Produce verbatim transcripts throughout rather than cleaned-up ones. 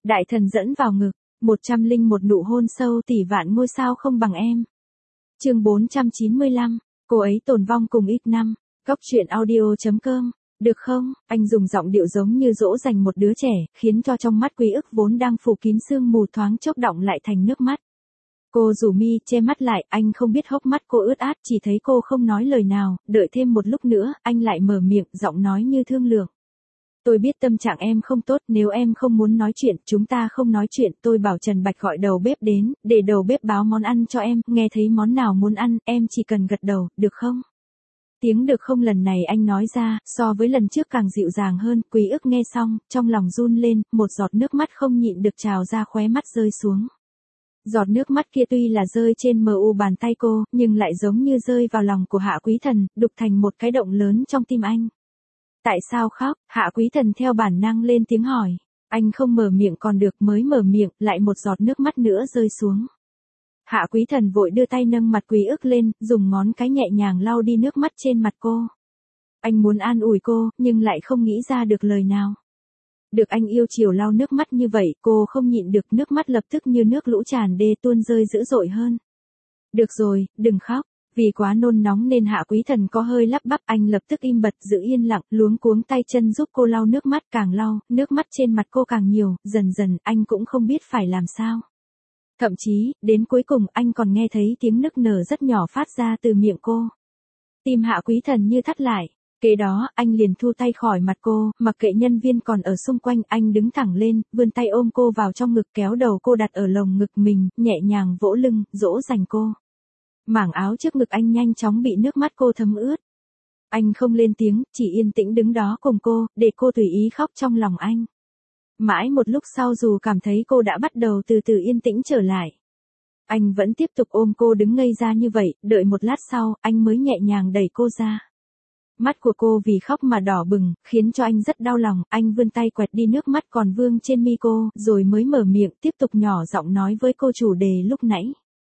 Đại thần dẫn vào ngực, một trăm linh một nụ hôn sâu tỷ vạn ngôi sao không bằng em. Chương bốn trăm chín mươi lăm, cô ấy tồn vong cùng ít năm. Góc truyện audio chấm com. Được không? Anh dùng giọng điệu giống như dỗ dành một đứa trẻ, khiến cho trong mắt Quý Ức vốn đang phủ kín sương mù thoáng chốc đọng lại thành nước mắt. Cô rủ mi che mắt lại, anh không biết hốc mắt cô ướt át, chỉ thấy cô không nói lời nào, đợi thêm một lúc nữa, anh lại mở miệng, giọng nói như thương lượng. Tôi biết tâm trạng em không tốt, nếu em không muốn nói chuyện, chúng ta không nói chuyện, tôi bảo Trần Bạch gọi đầu bếp đến, để đầu bếp báo món ăn cho em, nghe thấy món nào muốn ăn, em chỉ cần gật đầu, được không? Tiếng được không lần này anh nói ra, so với lần trước càng dịu dàng hơn, Quý Ức nghe xong, trong lòng run lên, một giọt nước mắt không nhịn được trào ra khóe mắt rơi xuống. Giọt nước mắt kia tuy là rơi trên mờ u bàn tay cô, nhưng lại giống như rơi vào lòng của Hạ Quý Thần, đục thành một cái động lớn trong tim anh. Tại sao khóc? Hạ Quý Thần theo bản năng lên tiếng hỏi. Anh không mở miệng còn được, mới mở miệng, lại một giọt nước mắt nữa rơi xuống. Hạ Quý Thần vội đưa tay nâng mặt Quý Ức lên, dùng ngón cái nhẹ nhàng lau đi nước mắt trên mặt cô. Anh muốn an ủi cô, nhưng lại không nghĩ ra được lời nào. Được anh yêu chiều lau nước mắt như vậy, cô không nhịn được, nước mắt lập tức như nước lũ tràn đê tuôn rơi dữ dội hơn. Được rồi, đừng khóc. Vì quá nôn nóng nên Hạ Quý Thần có hơi lắp bắp, anh lập tức im bặt giữ yên lặng, luống cuống tay chân giúp cô lau nước mắt, càng lau, nước mắt trên mặt cô càng nhiều, dần dần anh cũng không biết phải làm sao. Thậm chí, đến cuối cùng anh còn nghe thấy tiếng nức nở rất nhỏ phát ra từ miệng cô. Tim Hạ Quý Thần như thắt lại. Kế đó, anh liền thu tay khỏi mặt cô, mặc kệ nhân viên còn ở xung quanh, anh đứng thẳng lên, vươn tay ôm cô vào trong ngực, kéo đầu cô đặt ở lồng ngực mình, nhẹ nhàng vỗ lưng, dỗ dành cô. Mảng áo trước ngực anh nhanh chóng bị nước mắt cô thấm ướt. Anh không lên tiếng, chỉ yên tĩnh đứng đó cùng cô, để cô tùy ý khóc trong lòng anh. Mãi một lúc sau dù cảm thấy cô đã bắt đầu từ từ yên tĩnh trở lại, anh vẫn tiếp tục ôm cô đứng ngây ra như vậy, đợi một lát sau, anh mới nhẹ nhàng đẩy cô ra. Mắt của cô vì khóc mà đỏ bừng, khiến cho anh rất đau lòng, anh vươn tay quẹt đi nước mắt còn vương trên mi cô, rồi mới mở miệng tiếp tục nhỏ giọng nói với cô chủ đề lúc nãy.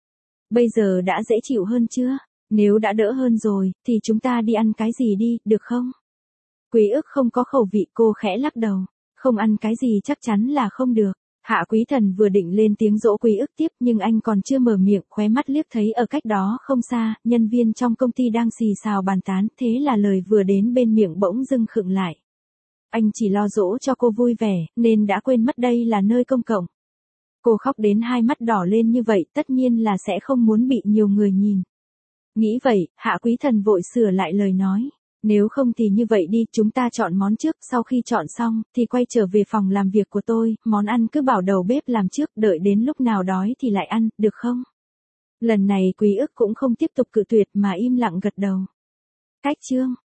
Bây giờ đã dễ chịu hơn chưa? Nếu đã đỡ hơn rồi, thì chúng ta đi ăn cái gì đi, được không? Quý Ức không có khẩu vị, cô khẽ lắc đầu. Không ăn cái gì chắc chắn là không được. Hạ Quý Thần vừa định lên tiếng dỗ Quý Ức tiếp, nhưng anh còn chưa mở miệng, khóe mắt liếc thấy ở cách đó không xa, nhân viên trong công ty đang xì xào bàn tán, thế là lời vừa đến bên miệng bỗng dưng khựng lại. Anh chỉ lo dỗ cho cô vui vẻ, nên đã quên mất đây là nơi công cộng. Cô khóc đến hai mắt đỏ lên như vậy, tất nhiên là sẽ không muốn bị nhiều người nhìn. Nghĩ vậy, Hạ Quý Thần vội sửa lại lời nói. Nếu không thì như vậy đi, chúng ta chọn món trước, sau khi chọn xong, thì quay trở về phòng làm việc của tôi, món ăn cứ bảo đầu bếp làm trước, đợi đến lúc nào đói thì lại ăn, được không? Lần này Quý Ức cũng không tiếp tục cự tuyệt mà im lặng gật đầu. Cách chương.